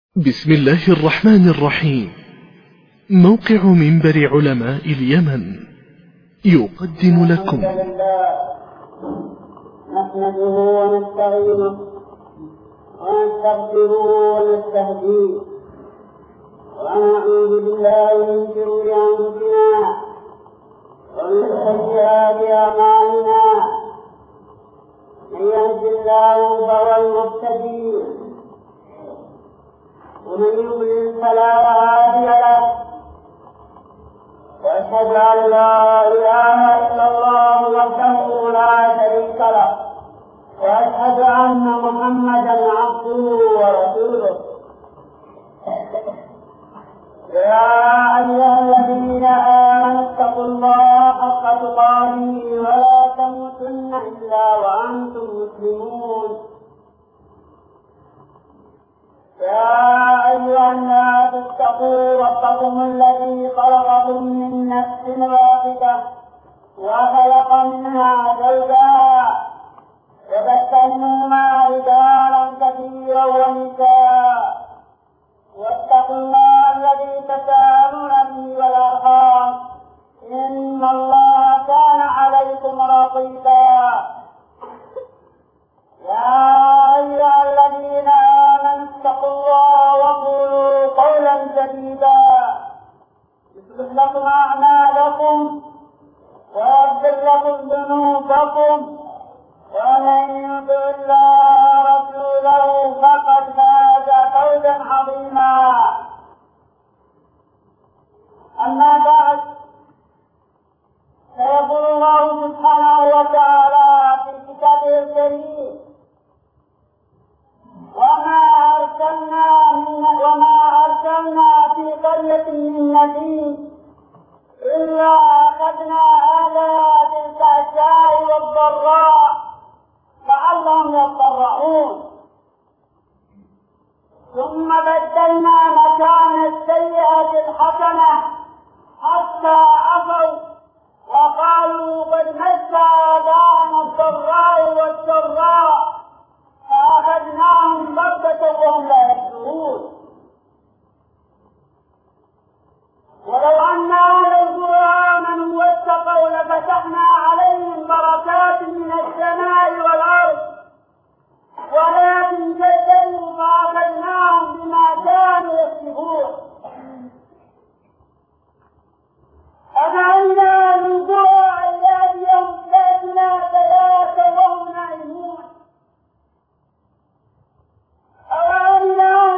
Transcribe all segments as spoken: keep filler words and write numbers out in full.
بسم الله الرحمن الرحيم. موقع منبر علماء اليمن يقدم لكم نحمده ونستعينه ونستغفره ونستهديه ونعوذ بالله من شرور أنفسنا ومن سيئات أعمالنا. من يهد الله فهو المهتدي ومن يضلل فلا هادي له. وأشهد أن لا إله إلا الله وحده لا شريك له وأشهد أن محمدا عبده ورسوله. يا أيها الذين آمنوا اتقوا الله حق تقاته ولا تموتن إلا وأنتم مسلمون. يا أيها الناس اتقوا ربكم الذي خلقكم من نفس واحدة وخلق منها زوجها وبث منهما رجالا كثيرا ونساء واتقوا الله الذي تساءلون به والأرحام إن الله كان عليكم رقيبا. يا أيها الذين آمنوا اتقوا الله وقولوا قولا سديدا يصلح لكم أعمالكم ويغفر لكم ذنوبكم ومن يطع الله ورسوله فقد فاز فوزا عظيما. أما بعد، فيقول الله سبحانه وتعالى في كتابه الكريم: وما أرسلنا وما أرسلنا في قرية من نبي إلا أخذنا أهلها بالبأساء والضراء لعلهم يضرعون ثم بدلنا مكان السيئة الحسنة حتى عفوا وقالوا قد مس آباءنا الضراء والسراء فأخذناهم بغتة وهم لا يشعرون. ولو أن أهل القرى آمنوا واتقوا لفتحنا عليهم بركات من السماء والأرض ولكن كذبوا فأخذناهم بما كانوا يكسبون. أفأمنا من قرى عبادهم تأتنا بياتا وهم نائمون أوامنا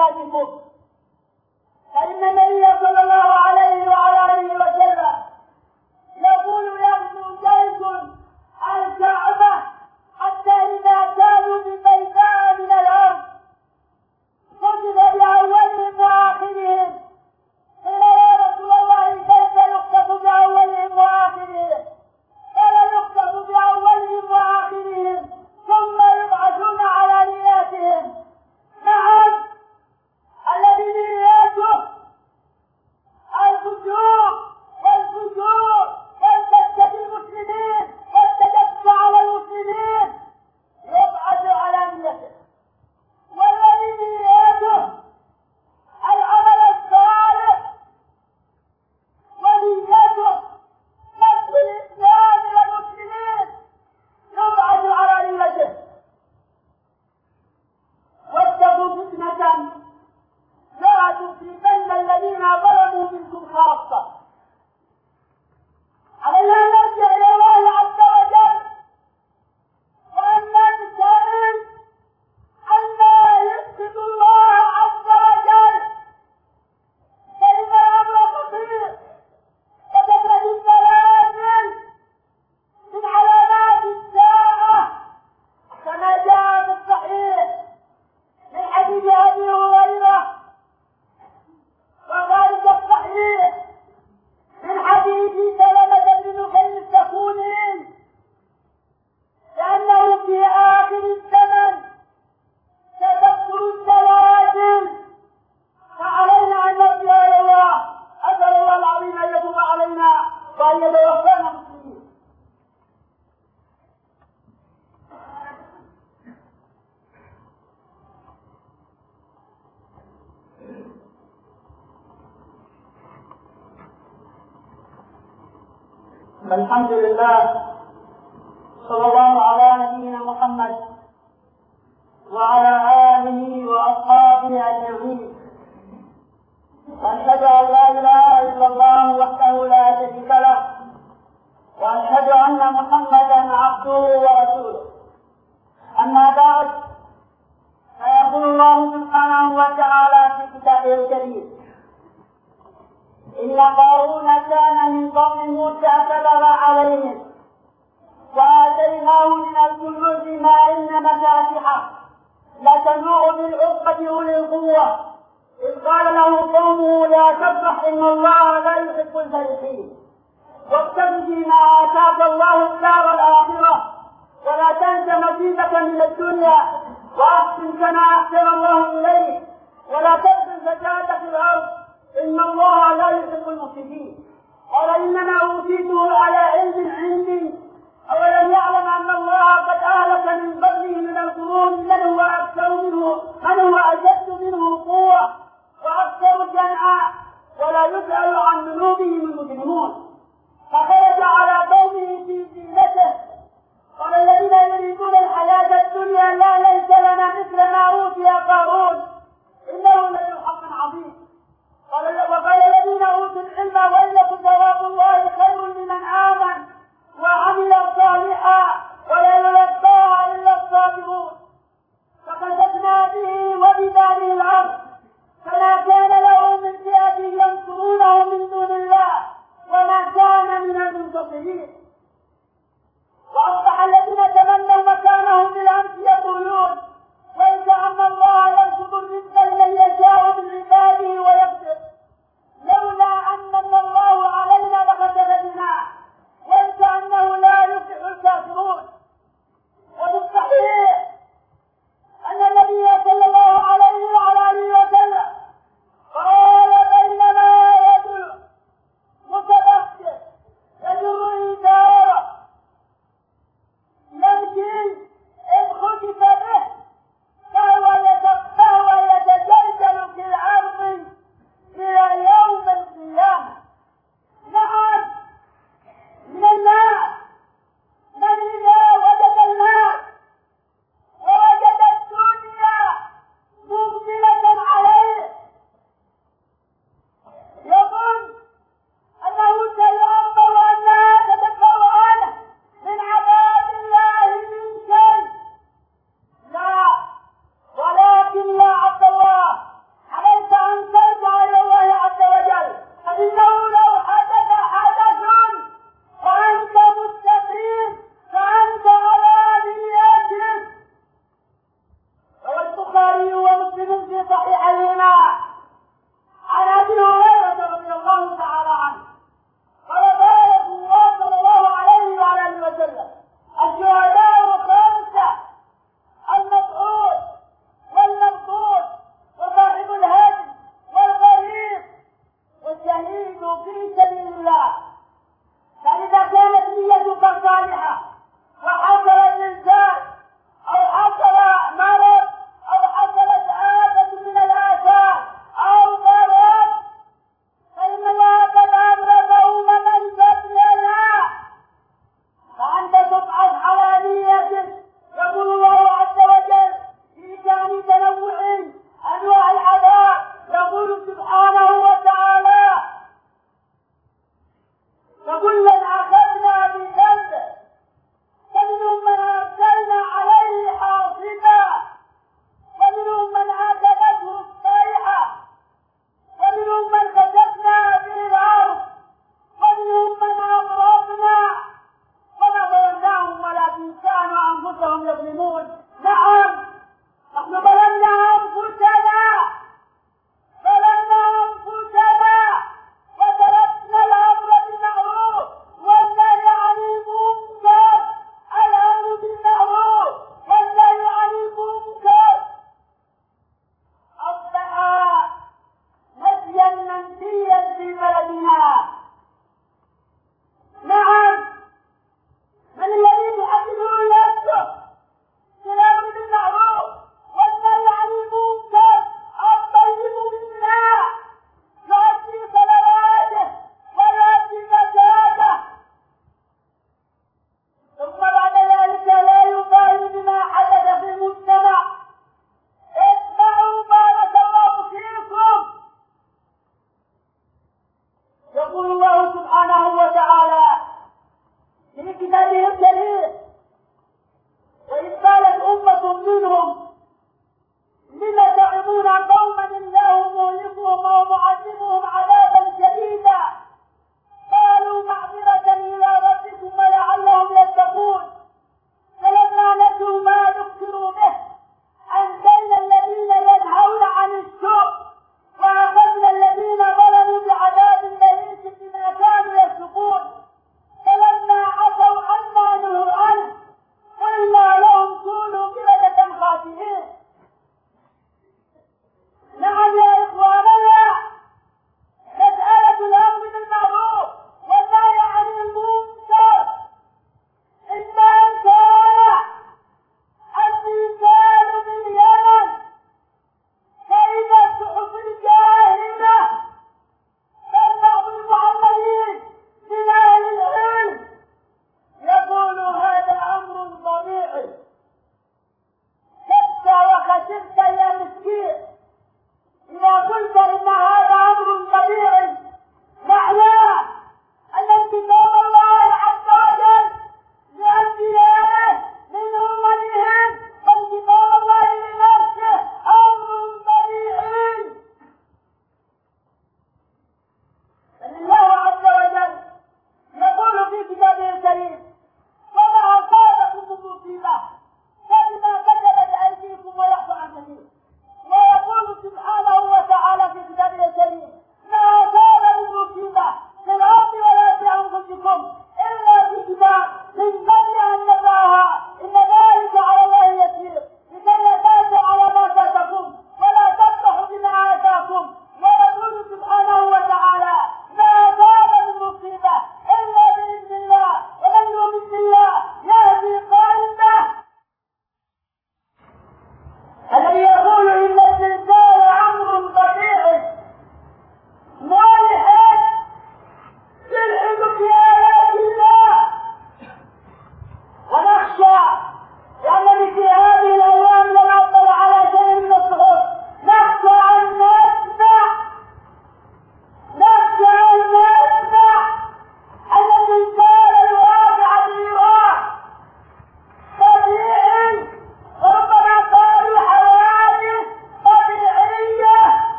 بنياتكم، فإن النبي صلى الله عليه وعلى آله وسلم يقول يغزو جيش الكعبة حتى إذا كانوا ببيداء من الأرض كتب بأولهم وآخرهم. قيل يا رسول الله كيف يخطف بأولهم وآخرهم؟ قال يخطف بأولهم وآخرهم ثم يبعثون على نياتهم. نعم، الذي نياته الفجور والفجور والفتة المسلمين والتجفع على المسلمين يبعث على نيته، والذي نياته العمل الصالح ونيته نصر الإسلام والمسلمين يبعث على نيته. واتقوا فتنة لا تصيبن الذين ظلموا منكم خاصة. علينا أن نرجع إلى الله عز وجل وأن نتساءل عما يسخط الله عز وجل، فإن الأمر خطير وتكره الزلازل من علامات الساعة كما جاء في الصحيح من حديث أبي هريرة وخارج الصحيح من حديث سلمة بن نفيل السخوني لأنه في آخر الزمن ستكثر الزلازل، فعلينا أن نرجع إلى الله. أسأل الله العظيم أن يتوب علينا وأن يتوفانا مسلمين. الحمد لله، صلى الله على نبينا محمد وعلى آله وأصحابه أجمعين. وأشهد أن لا إله إلا الله وحده لا شريك له، وأشهد أن محمدا عبده ورسوله. أما بعد، فيقول الله سبحانه وتعالى في كتابه الكريم: إن قارون كان من قوم موسى فبغى عليهم وآتيناه من الكنوز ما إن مفاتحه لتنوء بالعصبة أولي القوة، إذ قال له قومه لا تفرح إن الله لا يحب الفرحين، وابتغ فيما آتاك الله الدار الآخرة ولا تنس نصيبك من الدنيا وأحسن كما أحسن الله إليك ولا تبغ الفساد في الأرض إن الله لا يحب المفسدين. قال إنما أوتيته على علم عندي، أولم يعلم أن الله قد أهلك من قبله من القرون من هو أكثر منه من هو أشد منه قوة وأكثر جمعا ولا يسأل عن ذنوبهم المجرمون. فخرج على قومه في زينته. قال الذين يريدون الحياة الدنيا لا ليس لنا مثل ما أوتي قارون إنه لذو حق عظيم. وقال الذين أوتوا العلم ويلكم ثواب الله خير لمن آمن وعمل صالحا ولا يلقاها إلا الصابرون. فخسفنا به وبداره الأرض فما كان له من فئة ينصرونه من دون الله وما كان من المنتصرين. وأصبح الذين تمنوا مكانه بالأمس يقولون وإن زعم الله يبسط الرزق لمن يشاء من عباده ويقدر لولا أن من الله علينا لخسف بنا وكأنه لا يفلح الكافرون. وبالصحيح أن النبي صلى الله عليه وعلى آله وسلم قال بينما يدل متبختر يجر إزاره يمشي إذ خسف به فهو يتبختر البخاري ومسلم في صحيحيهما عن ابي هريره رضي الله تعالى عنه قال قال رسول الله صلى الله عليه وعلى اله وسلم: الشهداء خمسه، المبعوث والمبعوث وصاحب الهدي والغريب والشهيد في سبيل الله. فإذا كانت نيتك صالحة وحصل الإنسان أو حصل مرض أو حصلت آفة من الآفات أو مرض، فإن الله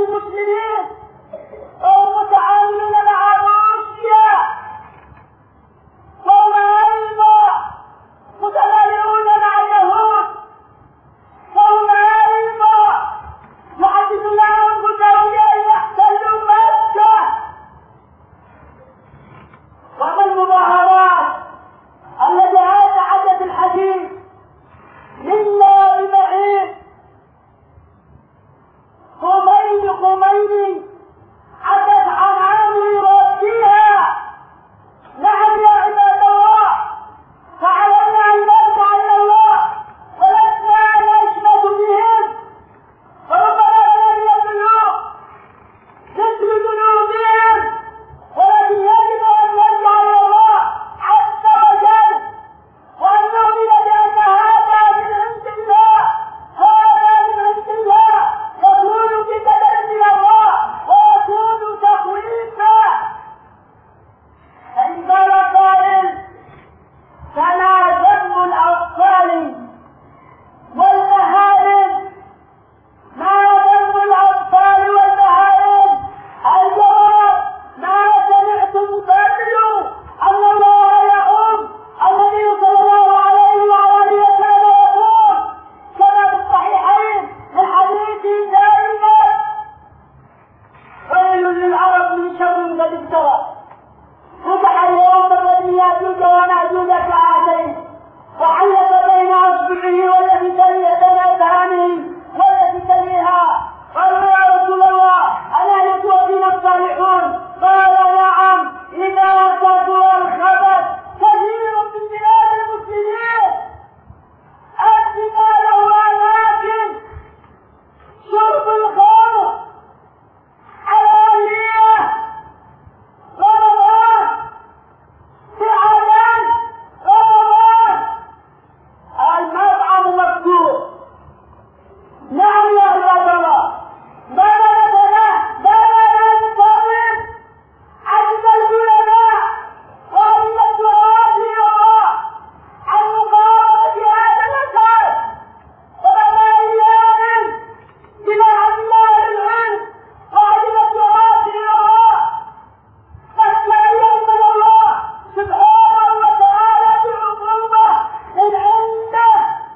المسلمين والمتعاونين مع روسيا، وهم أيضا متبايعون مع اليهود، وهم أيضا يحدثون أنفسهم بأن يحتلوا مكة. وما المظاهرات التي أسعدت الحديث منا ببعيد؟ خميني خميني عدت عن عمري ربيها. نعم يا عباد الله، فعلمنا أن نرجع إلى الله ولسنا نشمت بهم، فربما لنا الذنوب مثل ذنوبهم، ولكن يجب أن نرجع إلى الله عز وجل وأن نؤمن بأن هذا من عند الله، هذا من عند الله، يكون بقدر من الله ويكون تخويفا. إن قال قائل: فما ذنب الأطفال والبهائم؟ ما ذنب الأطفال والبهائم؟ الجواب: ما سمعتم قبل أن الله يقول، النبي صلى الله عليه وعلى آله وسلم يقول كما في الصحيحين من حديث دائما: ويل للعرب من شر قد افترى، فتح اليوم الذي يأجوج ومأجوج كهاتين، وعلق بين أصبعه والتي تلي بين أذهانه والتي تليها. قالوا: يا رسول الله، ألا يكون فينا الصالحون؟ قال: نعم، إذا كثر الخبث كثير من بلاد المسلمين، الزنا له أماكن، شرب الخمر، علانية، رمضان، بعدن، رمضان، المطعم مفتوح. نعم يا عباد الله، ما لنا ما لنا ننتظر عجز العلماء وعجز الدعاة إلى الله عن مقاومة هذا الأثر، وبعد أيام بما عجز أهل العلم وعجز الدعاة إلى الله قد تأيدنا الله سبحانه وتعالى بعقوبة من عنده.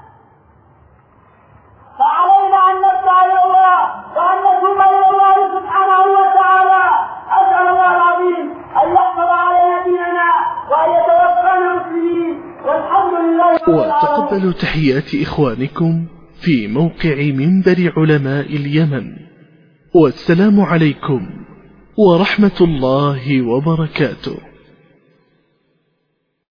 فعلينا أن نرجع إلى الله وأن نتوب إلى الله سبحانه وتعالى. أسأل الله العظيم أن يحفظ علينا ديننا وأن يتوفانا مسلمين، والحمد لله رب العالمين. وتقبلوا تحيات إخوانكم في موقع منبر علماء اليمن، والسلام عليكم ورحمة الله وبركاته.